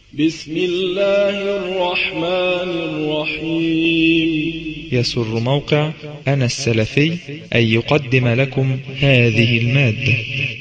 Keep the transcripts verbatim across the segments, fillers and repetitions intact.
بسم الله الرحمن الرحيم. يسر موقع أنا السلفي أن يقدم لكم هذه المادة.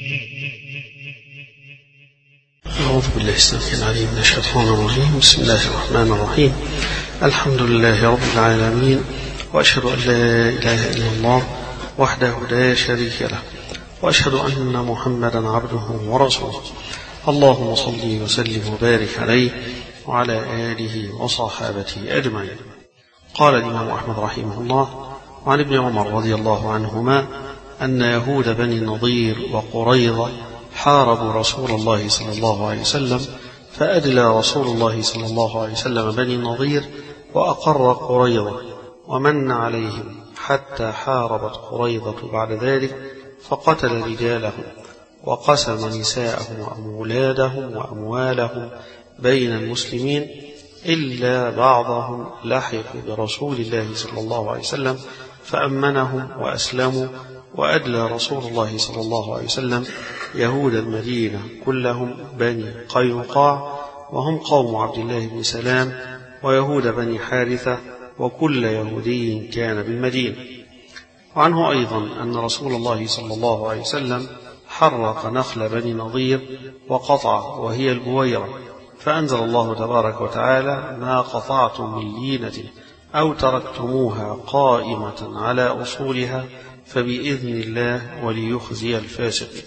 أعوذ بالله السميع العليم من الشيطان الرجيم. بسم الله الرحمن الرحيم. الحمد لله رب العالمين، وأشهد أن لا إله إلا الله وحده لا شريك له، وأشهد أن محمدا عبده ورسوله. اللهم صل وسلم وبارك عليه وعلى آله وصحابته أجمعين. قال الإمام أحمد رحمه الله: وعن ابن عمر رضي الله عنهما أن يهود بني النضير وقريظة حاربوا رسول الله صلى الله عليه وسلم، فأدلى رسول الله صلى الله عليه وسلم بني النضير وأقر قريظة ومن عليهم، حتى حاربت قريظة بعد ذلك فقتل رجالهم وقسم نساءهم وأولادهم وأموالهم بين المسلمين، إلا بعضهم لحقوا برسول الله صلى الله عليه وسلم فأمنهم وأسلموا، وأدلى رسول الله صلى الله عليه وسلم يهود المدينة كلهم بني قينقاع، وهم قوم عبد الله بن سلام، ويهود بني حارثة، وكل يهودي كان بالمدينة. وعنه أيضا أن رسول الله صلى الله عليه وسلم حرق نخل بني نضير وقطع، وهي البويرة، فأنزل الله تبارك وتعالى: ما قطعتم من لينة أو تركتموها قائمة على أصولها فبإذن الله وليخزي الفاسقين.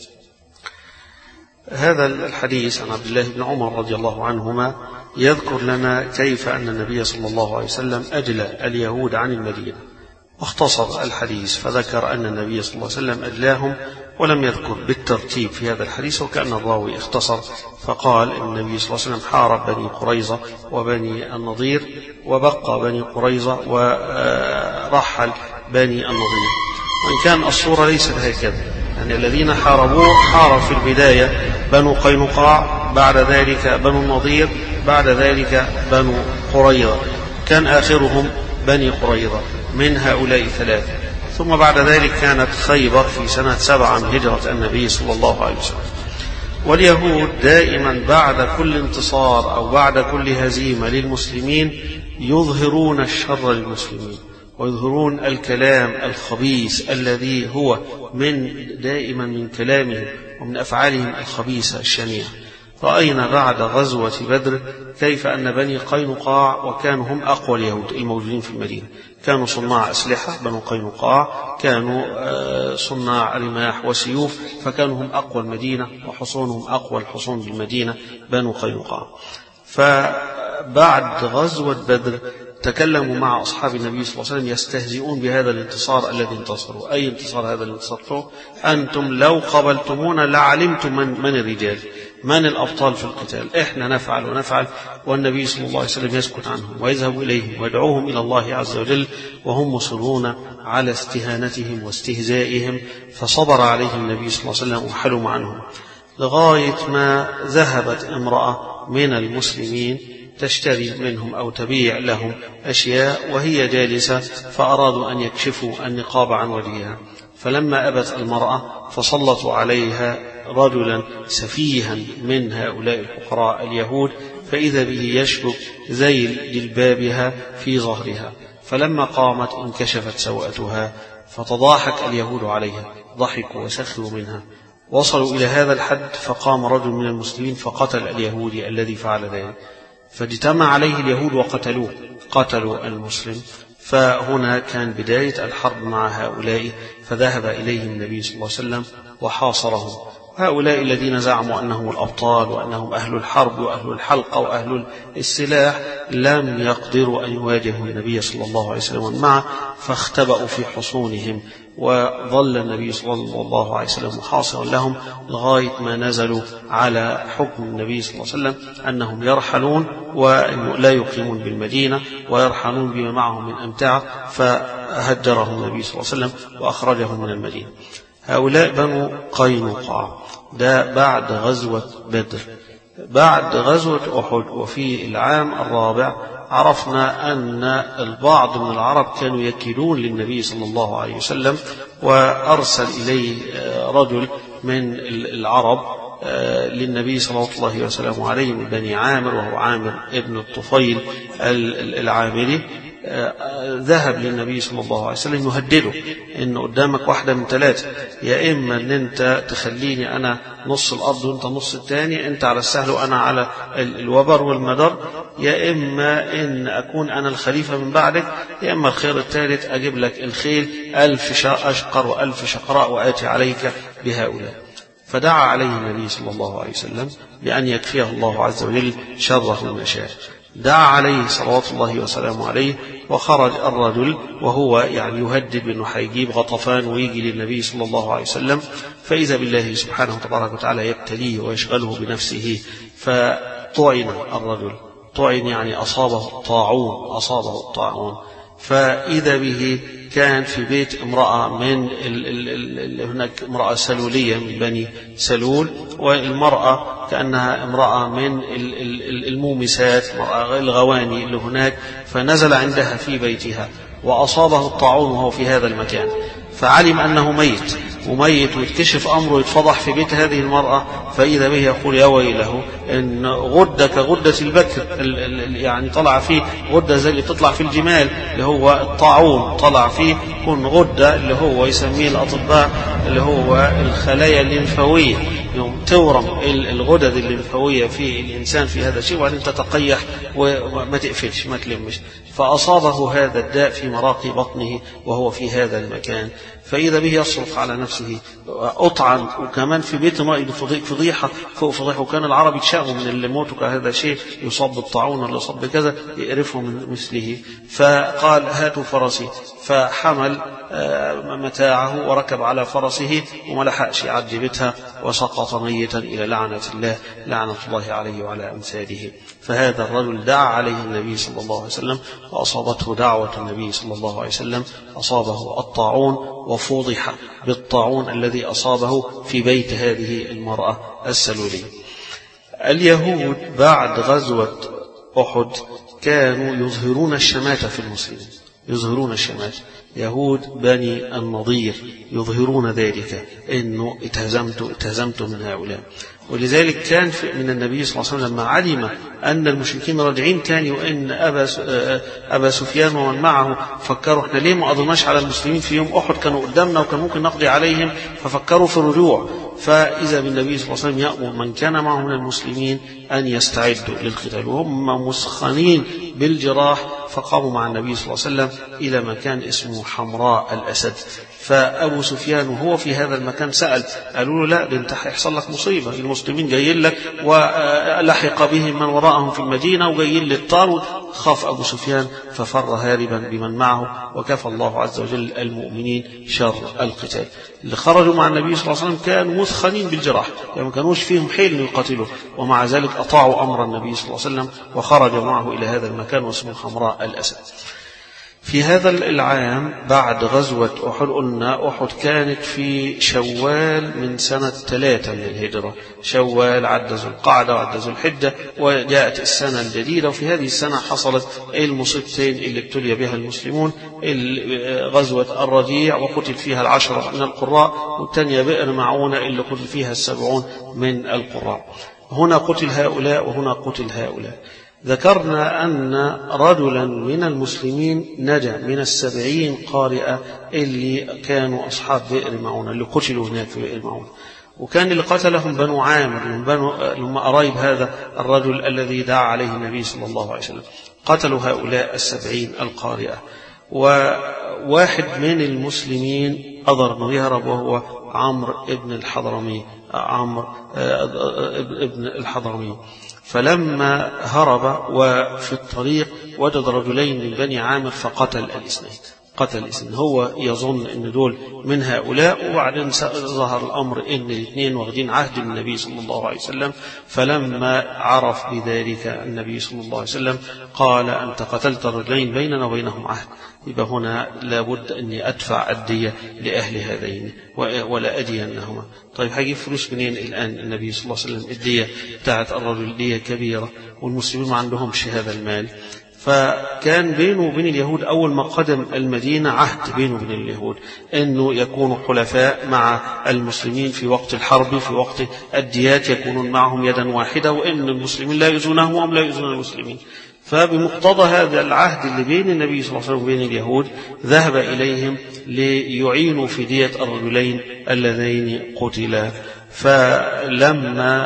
هذا الحديث عن عبد الله بن عمر رضي الله عنهما يذكر لنا كيف أن النبي صلى الله عليه وسلم أدلى اليهود عن المدينة، واختصر الحديث فذكر أن النبي صلى الله عليه وسلم أدلاهم، ولم يذكر بالترتيب في هذا الحديث، وكأن الراوي اختصر فقال إن النبي صلى الله عليه وسلم حارب بني قريظة وبني النضير، وبقى بني قريظة ورحل بني النضير. وإن كان الصورة ليست هكذا، يعني الذين حاربوه حارب في البداية بنو قينقاع، بعد ذلك بنو النضير، بعد ذلك بنو قريظة، كان آخرهم بني قريظة من هؤلاء الثلاثة. ثم بعد ذلك كانت خيبر في سنة سبعة من هجرة النبي صلى الله عليه وسلم. واليهود دائما بعد كل انتصار أو بعد كل هزيمة للمسلمين يظهرون الشر للمسلمين، ويظهرون الكلام الخبيث الذي هو من دائما من كلامهم ومن أفعالهم الخبيثة الشنيعة. رأينا بعد غزوة بدر كيف أن بني قينقاع، وكانوا هم أقوى اليهود الموجودين في المدينة، كانوا صناع أسلحة بنو قينقاع، كانوا صناع رماح وسيوف، فكانوا هم أقوى المدينة، وحصونهم أقوى الحصون بالمدينة بنو قينقاع. فبعد غزوة بدر تكلموا مع أصحاب النبي صلى الله عليه وسلم يستهزئون بهذا الانتصار الذي انتصروا. أي انتصار هذا الانتصار؟ أنتم لو قبلتمونا لعلمتم من, من الرجال، من الأبطال في القتال، إحنا نفعل ونفعل، والنبي صلى الله عليه وسلم يسكت عنهم ويذهب إليهم ويدعوهم إلى الله عز وجل، وهم مصرون على استهانتهم واستهزائهم، فصبر عليهم النبي صلى الله عليه وسلم وحلم عنهم، لغاية ما ذهبت امرأة من المسلمين تشتري منهم أو تبيع لهم أشياء وهي جالسة، فأرادوا أن يكشفوا النقاب عن وجهها، فلما أبت المرأة فسلطوا عليها رجلا سفيها من هؤلاء الفقراء اليهود، فإذا به يشبك ذيل جلبابها في ظهرها، فلما قامت انكشفت سوءتها، فتضاحك اليهود عليها، ضحكوا وسخروا منها، وصلوا إلى هذا الحد، فقام رجل من المسلمين فقتل اليهودي الذي فعل ذلك، فاجتمع عليه اليهود وقتلوه، قتلوا المسلم. فهنا كان بداية الحرب مع هؤلاء، فذهب إليهم النبي صلى الله عليه وسلم وحاصرهم. هؤلاء الذين زعموا أنهم الأبطال وأنهم أهل الحرب وأهل الحلقة وأهل السلاح لم يقدروا أن يواجهوا النبي صلى الله عليه وسلم معه، فاختبأوا في حصونهم، وظل النبي صلى الله عليه وسلم محاصرا لهم لغاية ما نزلوا على حكم النبي صلى الله عليه وسلم أنهم يرحلون ولا يقيمون بالمدينة، ويرحلون بما معهم من أمتعة، فهجرهم النبي صلى الله عليه وسلم وأخرجهم من المدينة. هؤلاء بنو قينقاع، ده بعد غزوة بدر. بعد غزوة أحد وفي العام الرابع عرفنا أن البعض من العرب كانوا يكيلون للنبي صلى الله عليه وسلم، وأرسل إليه رجل من العرب للنبي صلى الله عليه وسلم عليه من بني عامر، وهو عامر ابن الطفيل العامري، ذهب للنبي صلى الله عليه وسلم يهدده إن قدامك واحدة من ثلاثة، يا إما أن أنت تخليني أنا نص الأرض وأنت نص الثاني، أنت على السهل وأنا على الوبر والمدر، يا إما أن أكون أنا الخليفة من بعدك، يا إما الخير الثالث أجيب لك الخيل ألف أشقر وألف شقراء وآتي عليك بهؤلاء. فدعا عليه النبي صلى الله عليه وسلم بأن يكفيه الله عز وجل شره ما شاء. دعا عليه صلوات الله وسلامه عليه، وخرج الرجل وهو يعني يهدد بأنه حيجيب غطفان ويجي للنبي صلى الله عليه وسلم، فإذا بالله سبحانه وتبارك وتعالى يبتليه ويشغله بنفسه، فطعن الرجل، طعن يعني أصابه الطاعون، أصابه الطاعون. فإذا به كان في بيت امرأة من ال ال ال هناك امرأة سلولية من بني سلول، والمرأة كأنها امرأة من ال ال المومسات، الغواني اللي هناك، فنزل عندها في بيتها وأصابه الطاعون وهو في هذا المكان، فعلم أنه ميت وميت، ويتكشف أمره يتفضح في بيت هذه المرأة، فإذا به يقول يا ويله إن غدة كغدة البكر، يعني طلع فيه غدة زي اللي تطلع في الجمال اللي هو الطاعون، طلع فيه كن غدة اللي هو يسميه الأطباء اللي هو الخلايا الليمفاوية، يوم تورم الغدد الليمفاوية في الإنسان في هذا الشيء، وبعدين تتقيح وما تقفلش ما تلمش، فأصابه هذا الداء في مراقي بطنه وهو في هذا المكان، فإذا به يصرخ على نفسه أطعن، وكمان في بيت امرأة فضيحة فوق فضيحة، وكان العرب يتشاغوا من اللي موتوا هذا شيء يصاب بالطاعون ولا يصاب بكذا يقرفوا من مثله. فقال هاتوا فرسي، فحمل متاعه وركب على فرسه وما لحقش يعدي بيتها وسقط ميتا إلى لعنة الله لعنة الله عليه وعلى أمثاله. فهذا الرجل دعا عليه النبي صلى الله عليه وسلم، وأصابته دعوة النبي صلى الله عليه وسلم، أصابه الطاعون وفضح بالطاعون الذي أصابه في بيت هذه المرأة السلولية. اليهود بعد غزوة أحد كانوا يظهرون الشماتة في المسلمين، يظهرون الشماتة، يهود بني النضير يظهرون ذلك، إنه اتهزمت اتهزمت من هؤلاء. ولذلك كان من النبي صلى الله عليه وسلم لما علم أن المشركين راجعين تاني، وأن أبا أبا سفيان ومن معه فكروا احنا ليه ما قضيناش على المسلمين في يوم أحد، كانوا قدامنا وكان ممكن نقضي عليهم، ففكروا في الرجوع. فإذا بالنبي صلى الله عليه وسلم يأمر من كان معه من المسلمين أن يستعدوا للقتال، وهم مسخنين بالجراح، فقاموا مع النبي صلى الله عليه وسلم إلى مكان اسمه حمراء الأسد. فأبو سفيان وهو في هذا المكان سأل، قالوا له لا ده انت هيحصل لك مصيبة، المسلمين جايين لك ولحق بهم من وراءهم في المدينة وجايين للطار. خاف أبو سفيان ففر هاربا بمن معه، وكفى الله عز وجل المؤمنين شر القتال. اللي خرجوا مع النبي صلى الله عليه وسلم كانوا مثخنين بالجراح، يعني ما كانوش فيهم حيل أن يقاتلوا، ومع ذلك أطاعوا أمر النبي صلى الله عليه وسلم وخرجوا معه إلى هذا المكان واسمه حمراء الأسد. في هذا العام بعد غزوة أحد، قلنا أحد كانت في شوال من سنة ثلاثة من الهجرة، شوال عد ذو القعدة وعد ذو الحجة، وجاءت السنة الجديدة. وفي هذه السنة حصلت المصيبتين اللي ابتلي بها المسلمون، غزوة الرجيع وقتل فيها العشرة من القراء، والثانية بئر معونة اللي قتل فيها السبعون من القراء. هنا قتل هؤلاء وهنا قتل هؤلاء. ذكرنا أن رجلا من المسلمين نجا من السبعين قارئة اللي كانوا أصحاب بئر معونة، اللي قتلوا هناك في بئر معونة، وكان اللي قتلهم بنو عامر من بنو لما قرايب هذا الرجل الذي دعا عليه النبي صلى الله عليه وسلم. قتلوا هؤلاء السبعين القارئة، وواحد من المسلمين أضر أنه يهرب، وهو عمرو ابن الحضرمي، عمرو ابن الحضرمي. فلما هرب وفي الطريق وجد رجلين من بني عامر فقتل الاثنين، قتل الاثنين، هو يظن ان دول من هؤلاء، وبعدين ظهر الامر ان الاثنين واخدين عهد النبي صلى الله عليه وسلم. فلما عرف بذلك النبي صلى الله عليه وسلم قال انت قتلت رجلين بيننا وبينهم عهد، يبقى هنا لابد اني ادفع الدية لاهل هذين ولا ادينهما. طيب هجيب فلوس منين الان؟ النبي صلى الله عليه وسلم الدية بتاعت الرجل دية كبيرة والمسلمين ما عندهمش هذا المال. فكان بينه وبين اليهود أول ما قدم المدينة عهد بينه وبين اليهود أنه يكونوا حلفاء مع المسلمين في وقت الحرب، في وقت الديات يكونون معهم يدا واحدة، وأن المسلمين لا يؤذونهم وهم لا يؤذون المسلمين. فبمقتضى هذا العهد اللي بين النبي صلى الله عليه وسلم وبين اليهود ذهب إليهم ليعينوا في دية الرجلين اللذين قتلا. فلما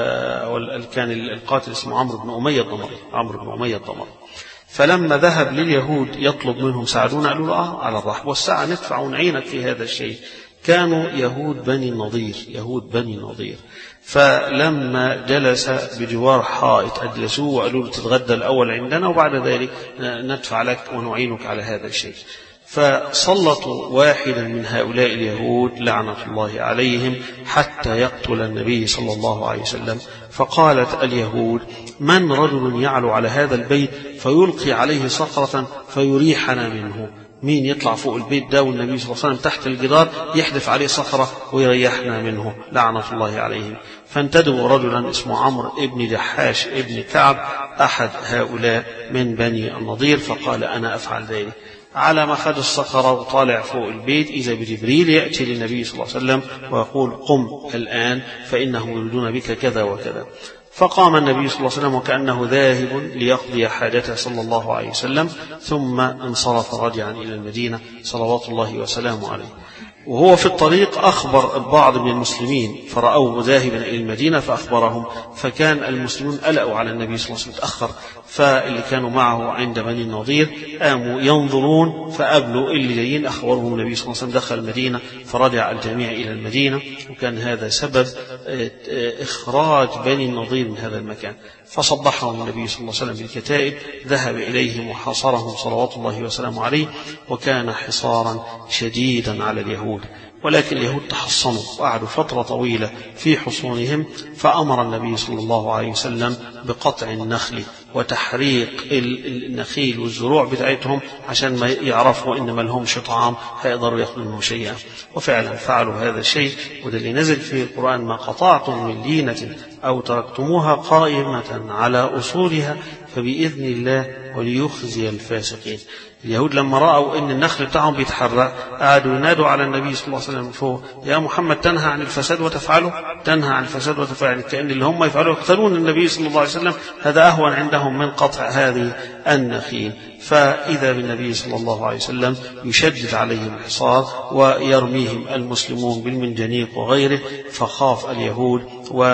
كان القاتل اسمه عمرو بن أمية الضمري عمرو بن أمية الضمري فلما ذهب لليهود يطلب منهم ساعدونا، قالوا له آه على الرحب والسعة ندفع ونعينك في هذا الشيء. كانوا يهود بني النضير يهود بني النضير فلما جلس بجوار حائط أجلسوه وقالوا له تتغدى الأول عندنا وبعد ذلك ندفع لك ونعينك على هذا الشيء. فسلطوا واحدا من هؤلاء اليهود لعنة الله عليهم حتى يقتل النبي صلى الله عليه وسلم. فقالت اليهود من رجل يعلو على هذا البيت فيلقي عليه صخرة فيريحنا منه؟ مين يطلع فوق البيت ده والنبي صلى الله عليه وسلم تحت الجدار يحدف عليه صخرة ويريحنا منه لعنة الله عليهم. فانتدبوا رجلا اسمه عمرو ابن جحاش ابن كعب أحد هؤلاء من بني النضير فقال أنا أفعل ذلك. على ما خد الصخرة وطالع فوق البيت إذا بجبريل يأتي للنبي صلى الله عليه وسلم ويقول قم الآن فإنهم يريدون بك كذا وكذا. فقام النبي صلى الله عليه وسلم وكأنه ذاهب ليقضي حاجته صلى الله عليه وسلم ثم انصرف راجعا إلى المدينة صلوات الله وسلامه عليه. وهو في الطريق أخبر البعض من المسلمين فرأوه ذاهبا إلى المدينة فأخبرهم، فكان المسلمون قلقوا على النبي صلى الله عليه وسلم تأخر، فاللي كانوا معه عند بني النضير قاموا ينظرون فقابلوا اللي جايين أخبرهم النبي صلى الله عليه وسلم دخل المدينة فرجع الجميع إلى المدينة. وكان هذا سبب إخراج بني النضير من هذا المكان. فصبحهم النبي صلى الله عليه وسلم بالكتائب ذهب إليهم وحاصرهم صلوات الله وسلامه عليه، وكان حصارا شديدا على اليهود. ولكن اليهود تحصنوا وقعدوا فترة طويلة في حصونهم. فأمر النبي صلى الله عليه وسلم بقطع النخل وتحريق النخيل والزروع بتاعتهم عشان ما يعرفوا إن ما لهمش طعام هيقدروا يأخذوا منه شيئا. وفعلا فعلوا هذا الشيء، وده اللي نزل في القرآن ما قطعتم من لينة أو تركتموها قائمة على أصولها فبإذن الله وليخزي الفاسقين. اليهود لما رأوا أن النخل بتاعهم بيتحرق قعدوا ينادوا على النبي صلى الله عليه وسلم فوق يا محمد تنهى عن الفساد وتفعله تنهى عن الفساد وتفعله، كأن اللي هم يفعلوا يقتلون النبي صلى الله عليه وسلم هذا أهون عندهم من قطع هذه النخيل. فإذا بالنبي صلى الله عليه وسلم يشدد عليهم الحصار ويرميهم المسلمون بالمنجنيق وغيره، فخاف اليهود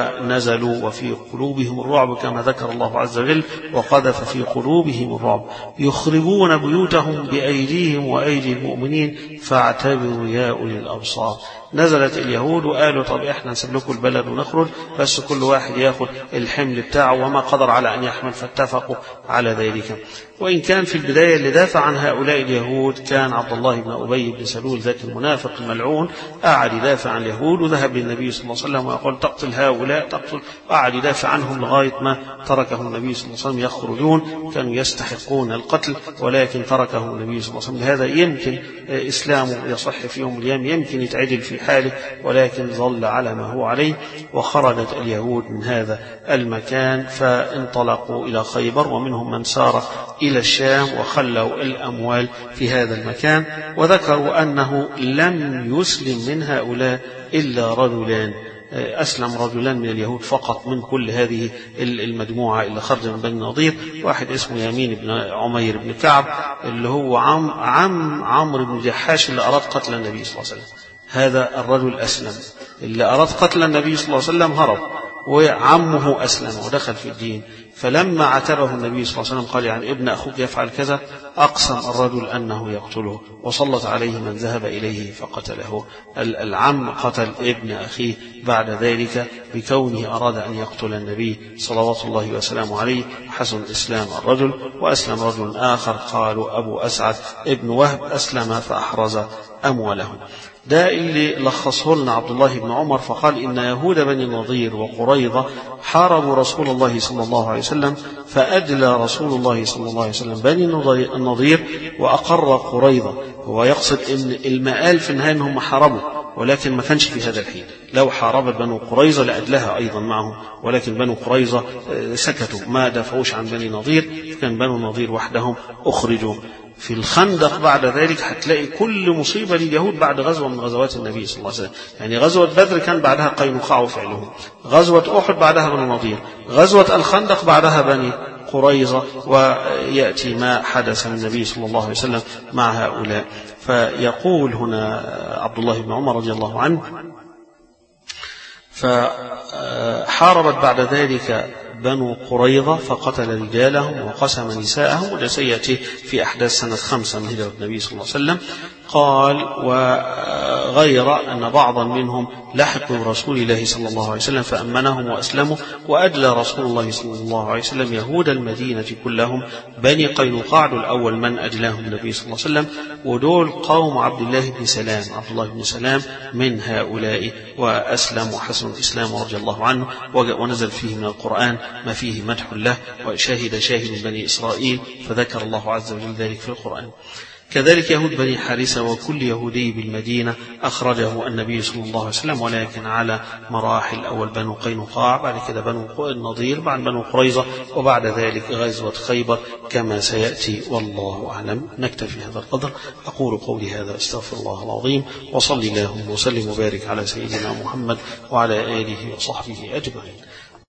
ونزلوا وفي قلوبهم الرعب كما ذكر الله عز وجل وقذف في قلوبهم الرعب يخربون بيوتهم بأيديهم وأيدي المؤمنين فاعتبروا يا أولي الأبصار. نزلت اليهود وقالوا طب احنا نسيب لكم البلد ونخرج، بس كل واحد ياخذ الحمل بتاعه وما قدر على أن يحمل، فاتفقوا على ذلك. وإن كان في البداية اللي دافع عن هؤلاء اليهود كان عبد الله بن أبي بن سلول ذاك المنافق الملعون، قعد يدافع عن اليهود وذهب للنبي صلى الله عليه وسلم ويقول تقتل هؤلاء تقتل، قعد يدافع عنهم لغاية ما تركهم النبي صلى الله عليه وسلم يخرجون، كانوا يستحقون القتل ولكن تركهم النبي صلى الله عليه وسلم. هذا يمكن إسلامه يصح في يوم الأيام، يمكن يتعدل في حاله، ولكن ظل على ما هو عليه. وخرجت اليهود من هذا المكان فانطلقوا إلى خيبر، ومنهم من سار إلى الشام وخلوا الأموال في هذا المكان. وذكروا أنه لم يسلم من هؤلاء إلا رجلان، أسلم رجلان من اليهود فقط من كل هذه المجموعة اللي خرج من بني النضير. واحد اسمه يمين بن عمير بن كعب اللي هو عم عم عمرو بن جحاش اللي أراد قتل النبي صلى الله عليه وسلم. هذا الرجل أسلم، اللي أراد قتل النبي صلى الله عليه وسلم هرب، وعمه أسلم ودخل في الدين. فلما عاتبه النبي صلى الله عليه وسلم قال يعني ابن أخوك يفعل كذا، أقسم الرجل أنه يقتله وسلط عليه من ذهب إليه فقتله. العم قتل ابن أخيه بعد ذلك بكونه أراد أن يقتل النبي صلوات الله وسلامه عليه. حسن إسلام الرجل. وأسلم رجل آخر قالوا أبو أسعد ابن وهب أسلم فأحرز أمواله. ده اللي لخصه لنا عبد الله بن عمر فقال إن يهود بني النضير وقريظة حاربوا رسول الله صلى الله عليه وسلم، فأدلى رسول الله صلى الله عليه وسلم بني النضير وأقر قريظة. هو يقصد إن المآل في النهاية أنهم حاربوا ولكن ما كانش في هذا الحين. لو حاربت بنو قريظة لأجلها أيضا معهم، ولكن بنو قريظة سكتوا ما دافعوش عن بني نضير، كان بنو نضير وحدهم أخرجوا. في الخندق بعد ذلك هتلاقي كل مصيبة لليهود بعد غزوة من غزوات النبي صلى الله عليه وسلم. يعني غزوة بدر كان بعدها قينقاع وفعلهم، غزوة أحد بعدها بنو نضير، غزوة الخندق بعدها بني قريظة، ويأتي ما حدث من النبي صلى الله عليه وسلم مع هؤلاء. فيقول هنا عبد الله بن عمر رضي الله عنه: فحاربت بعد ذلك بنو قريظة فقتل رجالهم وقسم نساءهم، وده سيأتي في أحداث سنة خمسة من هجرة النبي صلى الله عليه وسلم. قال: وغير أن بعضا منهم لحقوا برسول الله صلى الله عليه وسلم فأمنهم وأسلموا، وأدلى رسول الله صلى الله عليه وسلم يهود المدينة كلهم. بني قينقاع الأول من أجلاهم النبي صلى الله عليه وسلم، ودول قوم عبد الله بن سلام، عبد الله بن سلام من هؤلاء، وأسلم وحسن الإسلام رضي الله عنه، ونزل فيه من القرآن ما فيه مدح له، وشاهد شاهد من بني إسرائيل، فذكر الله عز وجل ذلك في القرآن. كذلك يهود بني حارثة وكل يهودي بالمدينة أخرجه النبي صلى الله عليه وسلم، ولكن على مراحل. أول بنو قينقاع، بعد كده بنو النضير، بعد بنو قريظة، وبعد ذلك غزوة خيبر كما سيأتي، والله أعلم. نكتفي هذا القدر. أقول قولي هذا أستغفر الله العظيم، وصلي اللهم وسلم وبارك على سيدنا محمد وعلى آله وصحبه أجمعين.